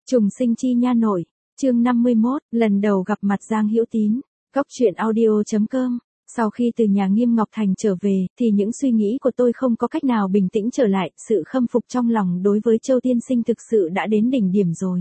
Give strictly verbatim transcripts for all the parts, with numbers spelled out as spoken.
Trùng sinh chi nha nội, chương năm mươi mốt, lần đầu gặp mặt Giang Hữu Tín, Cóc truyện audio chấm com. Sau khi từ nhà Nghiêm Ngọc Thành trở về, thì những suy nghĩ của tôi không có cách nào bình tĩnh trở lại, sự khâm phục trong lòng đối với Châu Tiên Sinh thực sự đã đến đỉnh điểm rồi.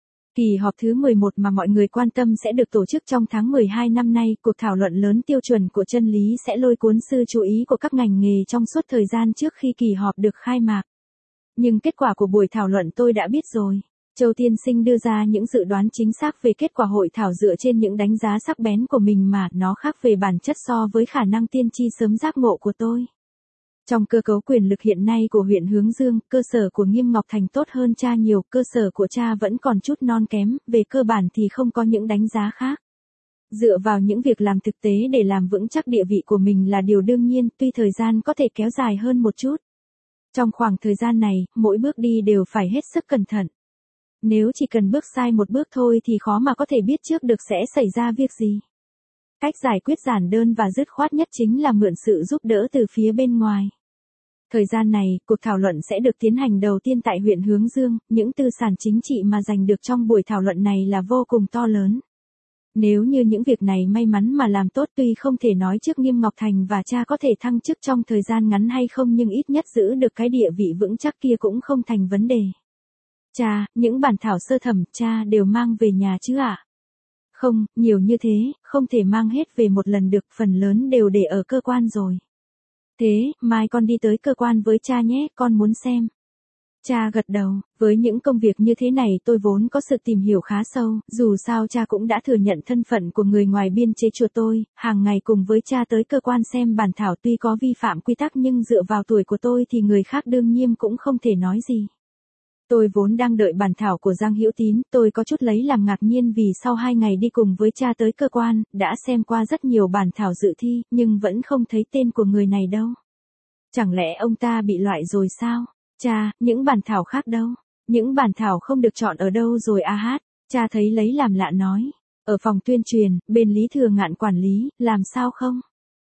Kỳ họp thứ mười một mà mọi người quan tâm sẽ được tổ chức trong tháng mười hai năm nay, cuộc thảo luận lớn tiêu chuẩn của chân lý sẽ lôi cuốn sự chú ý của các ngành nghề trong suốt thời gian trước khi kỳ họp được khai mạc. Nhưng kết quả của buổi thảo luận tôi đã biết rồi. Châu Tiên Sinh đưa ra những dự đoán chính xác về kết quả hội thảo dựa trên những đánh giá sắc bén của mình mà nó khác về bản chất so với khả năng tiên tri sớm giác ngộ của tôi. Trong cơ cấu quyền lực hiện nay của huyện Hướng Dương, cơ sở của Nghiêm Ngọc Thành tốt hơn cha nhiều, cơ sở của cha vẫn còn chút non kém, về cơ bản thì không có những đánh giá khác. Dựa vào những việc làm thực tế để làm vững chắc địa vị của mình là điều đương nhiên, tuy thời gian có thể kéo dài hơn một chút. Trong khoảng thời gian này, mỗi bước đi đều phải hết sức cẩn thận. Nếu chỉ cần bước sai một bước thôi thì khó mà có thể biết trước được sẽ xảy ra việc gì. Cách giải quyết giản đơn và dứt khoát nhất chính là mượn sự giúp đỡ từ phía bên ngoài. Thời gian này, cuộc thảo luận sẽ được tiến hành đầu tiên tại huyện Hướng Dương, những tư sản chính trị mà giành được trong buổi thảo luận này là vô cùng to lớn. Nếu như những việc này may mắn mà làm tốt, tuy không thể nói trước Nghiêm Ngọc Thành và cha có thể thăng chức trong thời gian ngắn hay không, nhưng ít nhất giữ được cái địa vị vững chắc kia cũng không thành vấn đề. Cha, những bản thảo sơ thẩm, cha đều mang về nhà chứ ạ? À? Không, nhiều như thế, không thể mang hết về một lần được, phần lớn đều để ở cơ quan rồi. Thế, mai con đi tới cơ quan với cha nhé, con muốn xem. Cha gật đầu, với những công việc như thế này tôi vốn có sự tìm hiểu khá sâu, dù sao cha cũng đã thừa nhận thân phận của người ngoài biên chế chùa tôi, hàng ngày cùng với cha tới cơ quan xem bản thảo tuy có vi phạm quy tắc nhưng dựa vào tuổi của tôi thì người khác đương nhiên cũng không thể nói gì. Tôi vốn đang đợi bản thảo của Giang Hữu Tín, tôi có chút lấy làm ngạc nhiên vì sau hai ngày đi cùng với cha tới cơ quan, đã xem qua rất nhiều bản thảo dự thi, nhưng vẫn không thấy tên của người này đâu. Chẳng lẽ ông ta bị loại rồi sao? Cha, những bản thảo khác đâu? Những bản thảo không được chọn ở đâu rồi a hát? Cha thấy lấy làm lạ nói. Ở phòng tuyên truyền, bên Lý Thừa Ngạn quản lý, làm sao không?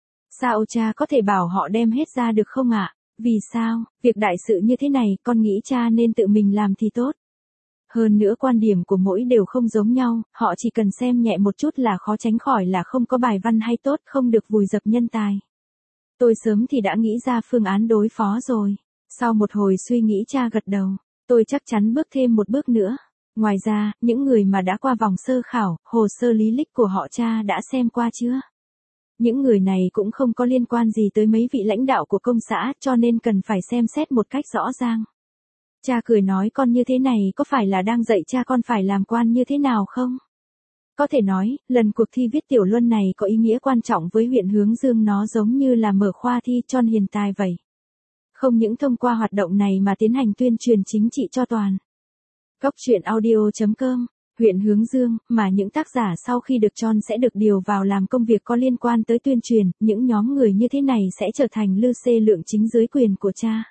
Sao cha có thể bảo họ đem hết ra được không ạ? Vì sao, việc đại sự như thế này, con nghĩ cha nên tự mình làm thì tốt. Hơn nữa quan điểm của mỗi đều không giống nhau, họ chỉ cần xem nhẹ một chút là khó tránh khỏi là không có bài văn hay tốt, không được vùi dập nhân tài. Tôi sớm thì đã nghĩ ra phương án đối phó rồi. Sau một hồi suy nghĩ cha gật đầu, tôi chắc chắn bước thêm một bước nữa. Ngoài ra, những người mà đã qua vòng sơ khảo, hồ sơ lý lịch của họ cha đã xem qua chưa? Những người này cũng không có liên quan gì tới mấy vị lãnh đạo của công xã, cho nên cần phải xem xét một cách rõ ràng. Cha cười nói, con như thế này có phải là đang dạy cha con phải làm quan như thế nào không? Có thể nói, lần cuộc thi viết tiểu luân này có ý nghĩa quan trọng với huyện Hướng Dương, nó giống như là mở khoa thi tròn hiền tài vậy. Không những thông qua hoạt động này mà tiến hành tuyên truyền chính trị cho toàn. Cóc truyện audio chấm com. Huyện Hướng Dương, mà những tác giả sau khi được chọn sẽ được điều vào làm công việc có liên quan tới tuyên truyền, những nhóm người như thế này sẽ trở thành lư xê lượng chính dưới quyền của cha.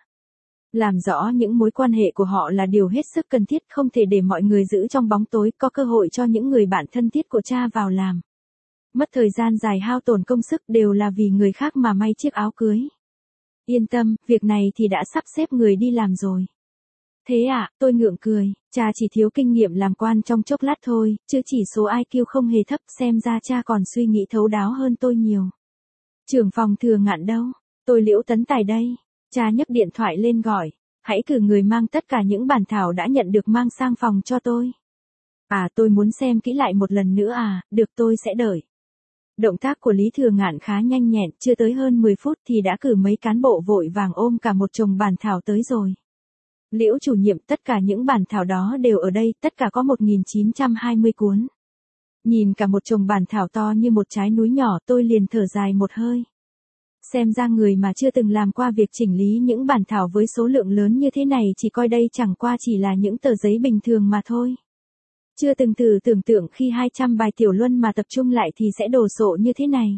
Làm rõ những mối quan hệ của họ là điều hết sức cần thiết, không thể để mọi người giữ trong bóng tối, có cơ hội cho những người bạn thân thiết của cha vào làm. Mất thời gian dài hao tổn công sức đều là vì người khác mà may chiếc áo cưới. Yên tâm, việc này thì đã sắp xếp người đi làm rồi. Thế à, tôi ngượng cười, cha chỉ thiếu kinh nghiệm làm quan trong chốc lát thôi, chứ chỉ số i kiu không hề thấp, xem ra cha còn suy nghĩ thấu đáo hơn tôi nhiều. Trưởng phòng Thừa Ngạn đâu? Tôi Liễu Tấn Tài đây. Cha nhấc điện thoại lên gọi, hãy cử người mang tất cả những bản thảo đã nhận được mang sang phòng cho tôi. À, tôi muốn xem kỹ lại một lần nữa à, được, tôi sẽ đợi. Động tác của Lý Thừa Ngạn khá nhanh nhẹn, chưa tới hơn mười phút thì đã cử mấy cán bộ vội vàng ôm cả một chồng bản thảo tới rồi. Liễu chủ nhiệm, tất cả những bản thảo đó đều ở đây, tất cả có một nghìn chín trăm hai mươi cuốn. Nhìn cả một chồng bản thảo to như một trái núi nhỏ, tôi liền thở dài một hơi. Xem ra người mà chưa từng làm qua việc chỉnh lý những bản thảo với số lượng lớn như thế này chỉ coi đây chẳng qua chỉ là những tờ giấy bình thường mà thôi. Chưa từng thử tưởng tượng khi hai trăm bài tiểu luân mà tập trung lại thì sẽ đồ sộ như thế này.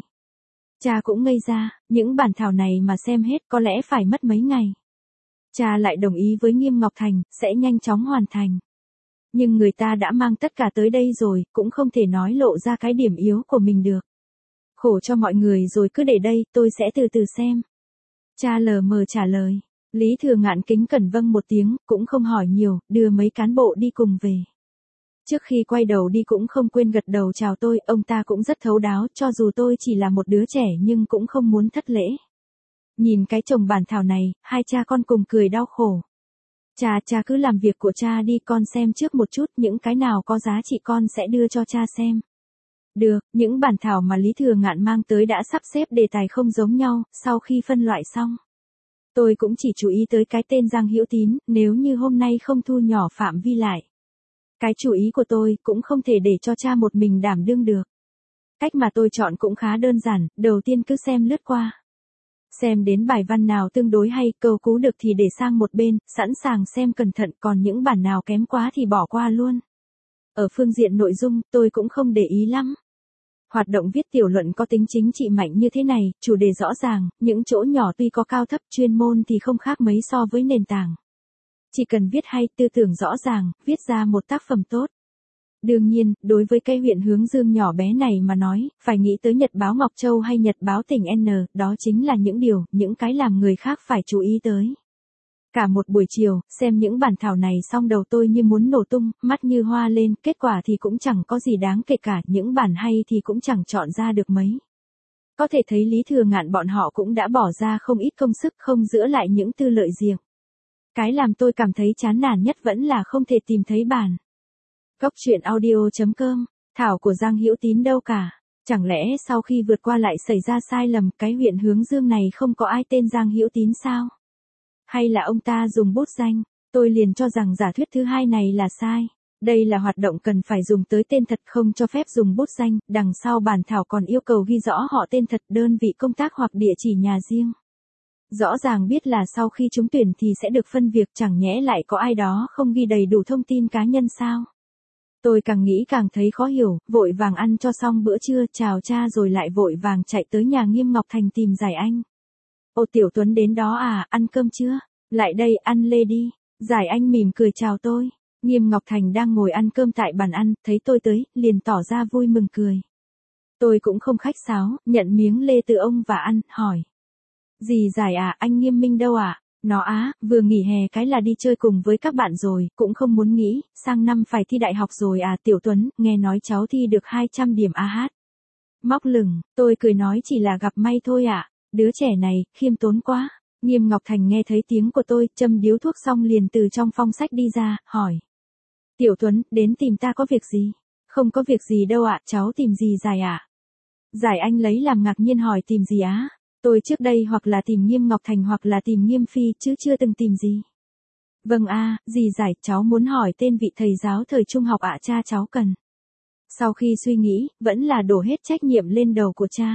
Cha cũng ngây ra, những bản thảo này mà xem hết có lẽ phải mất mấy ngày. Cha lại đồng ý với Nghiêm Ngọc Thành, sẽ nhanh chóng hoàn thành. Nhưng người ta đã mang tất cả tới đây rồi, cũng không thể nói lộ ra cái điểm yếu của mình được. Khổ cho mọi người rồi, cứ để đây, tôi sẽ từ từ xem. Cha lờ mờ trả lời. Lý Thừa Ngạn kính cẩn vâng một tiếng, cũng không hỏi nhiều, đưa mấy cán bộ đi cùng về. Trước khi quay đầu đi cũng không quên gật đầu chào tôi, ông ta cũng rất thấu đáo, cho dù tôi chỉ là một đứa trẻ nhưng cũng không muốn thất lễ. Nhìn cái chồng bản thảo này, hai cha con cùng cười đau khổ. Cha, cha cứ làm việc của cha đi, con xem trước một chút, những cái nào có giá trị con sẽ đưa cho cha xem. Được, những bản thảo mà Lý Thừa Ngạn mang tới đã sắp xếp đề tài không giống nhau, sau khi phân loại xong. Tôi cũng chỉ chú ý tới cái tên Giang Hữu Tín, nếu như hôm nay không thu nhỏ phạm vi lại. Cái chú ý của tôi cũng không thể để cho cha một mình đảm đương được. Cách mà tôi chọn cũng khá đơn giản, đầu tiên cứ xem lướt qua. Xem đến bài văn nào tương đối hay, câu cú được thì để sang một bên, sẵn sàng xem cẩn thận, còn những bản nào kém quá thì bỏ qua luôn. Ở phương diện nội dung, tôi cũng không để ý lắm. Hoạt động viết tiểu luận có tính chính trị mạnh như thế này, chủ đề rõ ràng, những chỗ nhỏ tuy có cao thấp chuyên môn thì không khác mấy so với nền tảng. Chỉ cần viết hay, tư tưởng rõ ràng, viết ra một tác phẩm tốt. Đương nhiên, đối với cái huyện Hướng Dương nhỏ bé này mà nói, phải nghĩ tới Nhật báo Ngọc Châu hay Nhật báo tỉnh N, đó chính là những điều, những cái làm người khác phải chú ý tới. Cả một buổi chiều, xem những bản thảo này xong đầu tôi như muốn nổ tung, mắt như hoa lên, kết quả thì cũng chẳng có gì đáng kể cả, những bản hay thì cũng chẳng chọn ra được mấy. Có thể thấy Lý Thừa Ngạn bọn họ cũng đã bỏ ra không ít công sức không giữa lại những tư lợi riêng. Cái làm tôi cảm thấy chán nản nhất vẫn là không thể tìm thấy bản. Góc truyện audio chấm com, thảo của Giang Hữu Tín đâu cả. Chẳng lẽ sau khi vượt qua lại xảy ra sai lầm, cái huyện Hướng Dương này không có ai tên Giang Hữu Tín sao? Hay là ông ta dùng bút danh? Tôi liền cho rằng giả thuyết thứ hai này là sai. Đây là hoạt động cần phải dùng tới tên thật, không cho phép dùng bút danh, đằng sau bản thảo còn yêu cầu ghi rõ họ tên thật, đơn vị công tác hoặc địa chỉ nhà riêng. Rõ ràng biết là sau khi trúng tuyển thì sẽ được phân việc, chẳng nhẽ lại có ai đó không ghi đầy đủ thông tin cá nhân sao? Tôi càng nghĩ càng thấy khó hiểu, vội vàng ăn cho xong bữa trưa, chào cha rồi lại vội vàng chạy tới nhà Nghiêm Ngọc Thành tìm Giải Anh. Ô Tiểu Tuấn đến đó à, ăn cơm chưa? Lại đây, ăn lê đi. Giải Anh mỉm cười chào tôi. Nghiêm Ngọc Thành đang ngồi ăn cơm tại bàn ăn, thấy tôi tới, liền tỏ ra vui mừng cười. Tôi cũng không khách sáo, nhận miếng lê từ ông và ăn, hỏi. Dì Giải à, anh Nghiêm Minh đâu ạ? À? Nó á, vừa nghỉ hè cái là đi chơi cùng với các bạn rồi, cũng không muốn nghĩ, sang năm phải thi đại học rồi à. Tiểu Tuấn, nghe nói cháu thi được hai trăm điểm a hát. Móc lửng, tôi cười nói chỉ là gặp may thôi ạ. À. Đứa trẻ này, khiêm tốn quá. Nghiêm Ngọc Thành nghe thấy tiếng của tôi, châm điếu thuốc xong liền từ trong phong sách đi ra, hỏi. Tiểu Tuấn, đến tìm ta có việc gì? Không có việc gì đâu ạ, à, cháu tìm gì Giải ạ? À? Giải Anh lấy làm ngạc nhiên hỏi tìm gì á? Tôi trước đây hoặc là tìm Nghiêm Ngọc Thành hoặc là tìm Nghiêm Phi chứ chưa từng tìm gì. Vâng a, à, dì Giải, cháu muốn hỏi tên vị thầy giáo thời trung học ạ, à, cha cháu cần. Sau khi suy nghĩ, vẫn là đổ hết trách nhiệm lên đầu của cha.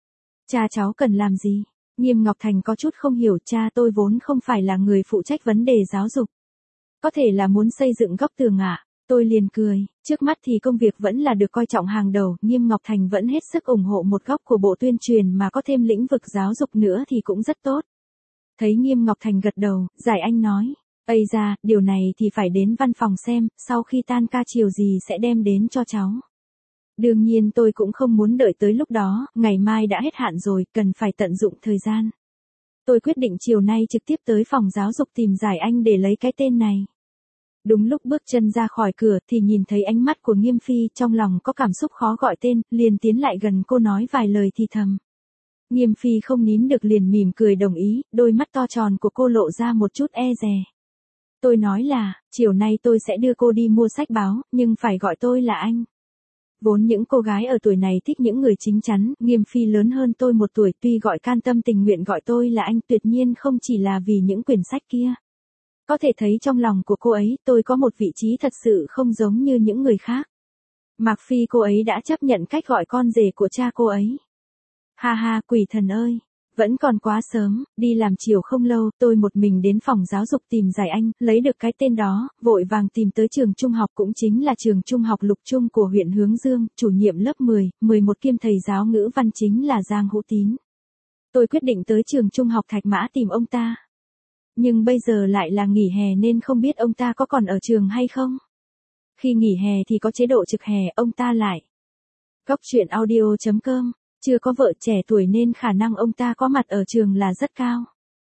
Cha cháu cần làm gì? Nghiêm Ngọc Thành có chút không hiểu, cha tôi vốn không phải là người phụ trách vấn đề giáo dục. Có thể là muốn xây dựng góc tường ạ. À? Tôi liền cười, trước mắt thì công việc vẫn là được coi trọng hàng đầu, Nghiêm Ngọc Thành vẫn hết sức ủng hộ một góc của bộ tuyên truyền mà có thêm lĩnh vực giáo dục nữa thì cũng rất tốt. Thấy Nghiêm Ngọc Thành gật đầu, Giải Anh nói, ây ra, điều này thì phải đến văn phòng xem, sau khi tan ca chiều gì sẽ đem đến cho cháu. Đương nhiên tôi cũng không muốn đợi tới lúc đó, ngày mai đã hết hạn rồi, cần phải tận dụng thời gian. Tôi quyết định chiều nay trực tiếp tới phòng giáo dục tìm Giải Anh để lấy cái tên này. Đúng lúc bước chân ra khỏi cửa thì nhìn thấy ánh mắt của Nghiêm Phi, trong lòng có cảm xúc khó gọi tên, liền tiến lại gần cô nói vài lời thì thầm. Nghiêm Phi không nín được liền mỉm cười đồng ý, đôi mắt to tròn của cô lộ ra một chút e dè. Tôi nói là, chiều nay tôi sẽ đưa cô đi mua sách báo, nhưng phải gọi tôi là anh. Vốn những cô gái ở tuổi này thích những người chính chắn, Nghiêm Phi lớn hơn tôi một tuổi, tuy gọi can tâm tình nguyện gọi tôi là anh, tuyệt nhiên không chỉ là vì những quyển sách kia. Có thể thấy trong lòng của cô ấy, tôi có một vị trí thật sự không giống như những người khác. Mặc Phi cô ấy đã chấp nhận cách gọi con rể của cha cô ấy. Ha ha, quỷ thần ơi, vẫn còn quá sớm, đi làm chiều không lâu, tôi một mình đến phòng giáo dục tìm Giải Anh, lấy được cái tên đó, vội vàng tìm tới trường trung học cũng chính là trường trung học Lục Trung của huyện Hướng Dương, chủ nhiệm lớp mười, mười một kiêm thầy giáo ngữ văn chính là Giang Hữu Tín. Tôi quyết định tới trường trung học Thạch Mã tìm ông ta. Nhưng bây giờ lại là nghỉ hè nên không biết ông ta có còn ở trường hay không. Khi nghỉ hè thì có chế độ trực hè, ông ta lại. Góc truyện audio chấm com, chưa có vợ trẻ tuổi nên khả năng ông ta có mặt ở trường là rất cao.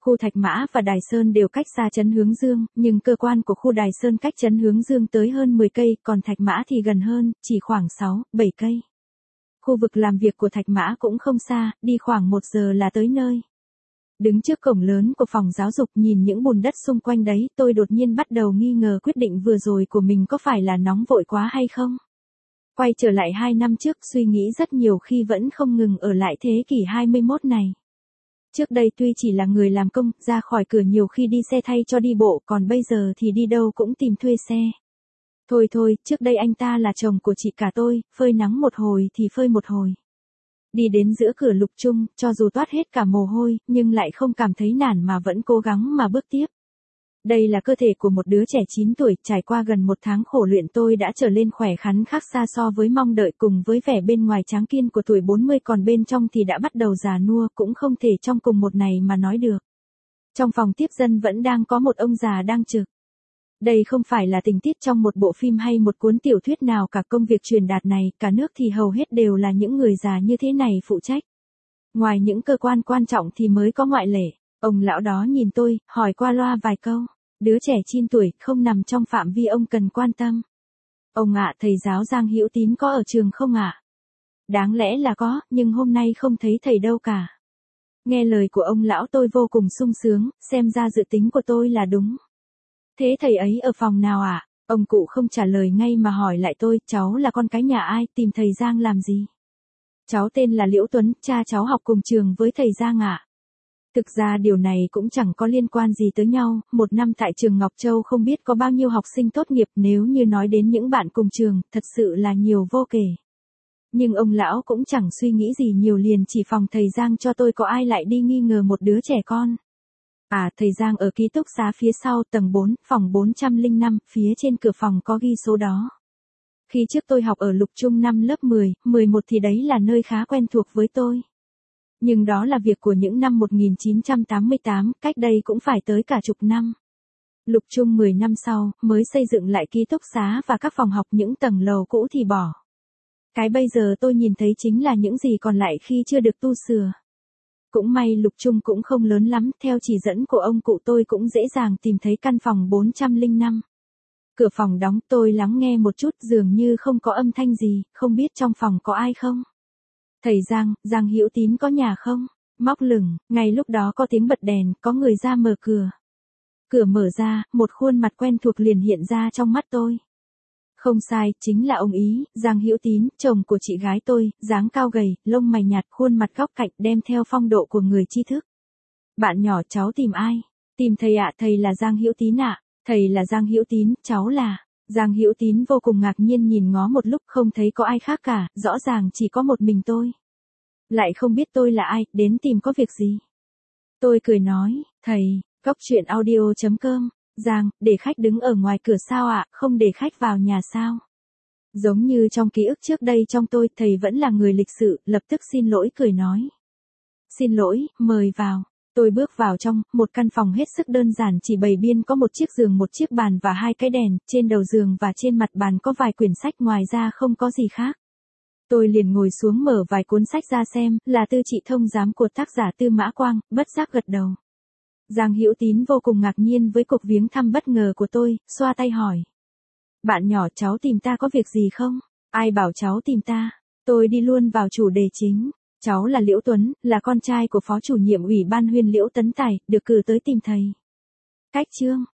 Khu Thạch Mã và Đài Sơn đều cách xa trấn Hướng Dương, nhưng cơ quan của khu Đài Sơn cách trấn Hướng Dương tới hơn mười cây, còn Thạch Mã thì gần hơn, chỉ khoảng sáu, bảy cây. Khu vực làm việc của Thạch Mã cũng không xa, đi khoảng một giờ là tới nơi. Đứng trước cổng lớn của phòng giáo dục nhìn những bùn đất xung quanh đấy, tôi đột nhiên bắt đầu nghi ngờ quyết định vừa rồi của mình có phải là nóng vội quá hay không. Quay trở lại hai năm trước, suy nghĩ rất nhiều khi vẫn không ngừng ở lại thế kỷ hai mươi mốt này. Trước đây tuy chỉ là người làm công, ra khỏi cửa nhiều khi đi xe thay cho đi bộ, còn bây giờ thì đi đâu cũng tìm thuê xe. Thôi thôi, trước đây anh ta là chồng của chị cả tôi, phơi nắng một hồi thì phơi một hồi. Đi đến giữa cửa Lục Trung, cho dù toát hết cả mồ hôi, nhưng lại không cảm thấy nản mà vẫn cố gắng mà bước tiếp. Đây là cơ thể của một đứa trẻ chín tuổi, trải qua gần một tháng khổ luyện tôi đã trở lên khỏe khoắn khác xa so với mong đợi, cùng với vẻ bên ngoài tráng kiên của tuổi bốn mươi, còn bên trong thì đã bắt đầu già nua, cũng không thể trong cùng một này mà nói được. Trong phòng tiếp dân vẫn đang có một ông già đang trực. Đây không phải là tình tiết trong một bộ phim hay một cuốn tiểu thuyết nào cả, công việc truyền đạt này, cả nước thì hầu hết đều là những người già như thế này phụ trách. Ngoài những cơ quan quan trọng thì mới có ngoại lệ. Ông lão đó nhìn tôi, hỏi qua loa vài câu. Đứa trẻ chín tuổi, không nằm trong phạm vi ông cần quan tâm. Ông ạ, thầy giáo Giang Hữu Tín có ở trường không ạ? Đáng lẽ là có, nhưng hôm nay không thấy thầy đâu cả. Nghe lời của ông lão tôi vô cùng sung sướng, xem ra dự tính của tôi là đúng. Thế thầy ấy ở phòng nào ạ? Ông cụ không trả lời ngay mà hỏi lại tôi, cháu là con cái nhà ai, tìm thầy Giang làm gì? Cháu tên là Liễu Tuấn, cha cháu học cùng trường với thầy Giang ạ. Thực ra điều này cũng chẳng có liên quan gì tới nhau, một năm tại trường Ngọc Châu không biết có bao nhiêu học sinh tốt nghiệp, nếu như nói đến những bạn cùng trường, thật sự là nhiều vô kể. Nhưng ông lão cũng chẳng suy nghĩ gì nhiều, liền chỉ phòng thầy Giang cho tôi, có ai lại đi nghi ngờ một đứa trẻ con. À, thầy Giang ở ký túc xá phía sau, tầng bốn, phòng bốn trăm lẻ năm, phía trên cửa phòng có ghi số đó. Khi trước tôi học ở Lục Trung năm lớp mười, mười một thì đấy là nơi khá quen thuộc với tôi. Nhưng đó là việc của những năm một nghìn chín trăm tám mươi tám, cách đây cũng phải tới cả chục năm. Lục Trung mười năm sau, mới xây dựng lại ký túc xá và các phòng học, những tầng lầu cũ thì bỏ. Cái bây giờ tôi nhìn thấy chính là những gì còn lại khi chưa được tu sửa. Cũng may Lục Trung cũng không lớn lắm, theo chỉ dẫn của ông cụ tôi cũng dễ dàng tìm thấy căn phòng bốn trăm lẻ năm. Cửa phòng đóng, tôi lắng nghe một chút, dường như không có âm thanh gì, không biết trong phòng có ai không. Thầy Giang, Giang Hữu Tín có nhà không? Móc lửng, ngay lúc đó có tiếng bật đèn, có người ra mở cửa. Cửa mở ra, một khuôn mặt quen thuộc liền hiện ra trong mắt tôi. Không sai, chính là ông Ý, Giang Hữu Tín, chồng của chị gái tôi, dáng cao gầy, lông mày nhạt, khuôn mặt góc cạnh, đem theo phong độ của người tri thức. Bạn nhỏ, cháu tìm ai? Tìm thầy ạ, thầy là Giang Hữu Tín ạ. Thầy là Giang Hữu Tín, cháu là... Giang Hữu Tín vô cùng ngạc nhiên nhìn ngó một lúc, không thấy có ai khác cả, rõ ràng chỉ có một mình tôi. Lại không biết tôi là ai, đến tìm có việc gì? Tôi cười nói, thầy, Góc Chuyện Audio chấm com, Giang, để khách đứng ở ngoài cửa sao ạ, không để khách vào nhà sao? Giống như trong ký ức trước đây trong tôi, thầy vẫn là người lịch sự, lập tức xin lỗi cười nói. Xin lỗi, mời vào. Tôi bước vào trong, một căn phòng hết sức đơn giản, chỉ bày biên có một chiếc giường, một chiếc bàn và hai cái đèn, trên đầu giường và trên mặt bàn có vài quyển sách, ngoài ra không có gì khác. Tôi liền ngồi xuống mở vài cuốn sách ra xem, là Tư Trị Thông Giám của tác giả Tư Mã Quang, bất giác gật đầu. Giang Hữu Tín vô cùng ngạc nhiên với cuộc viếng thăm bất ngờ của tôi, xoa tay hỏi. Bạn nhỏ, cháu tìm ta có việc gì không? Ai bảo cháu tìm ta? Tôi đi luôn vào chủ đề chính. Cháu là Liễu Tuấn, là con trai của phó chủ nhiệm ủy ban Huyên Liễu Tấn Tài, được cử tới tìm thầy. Cách chương.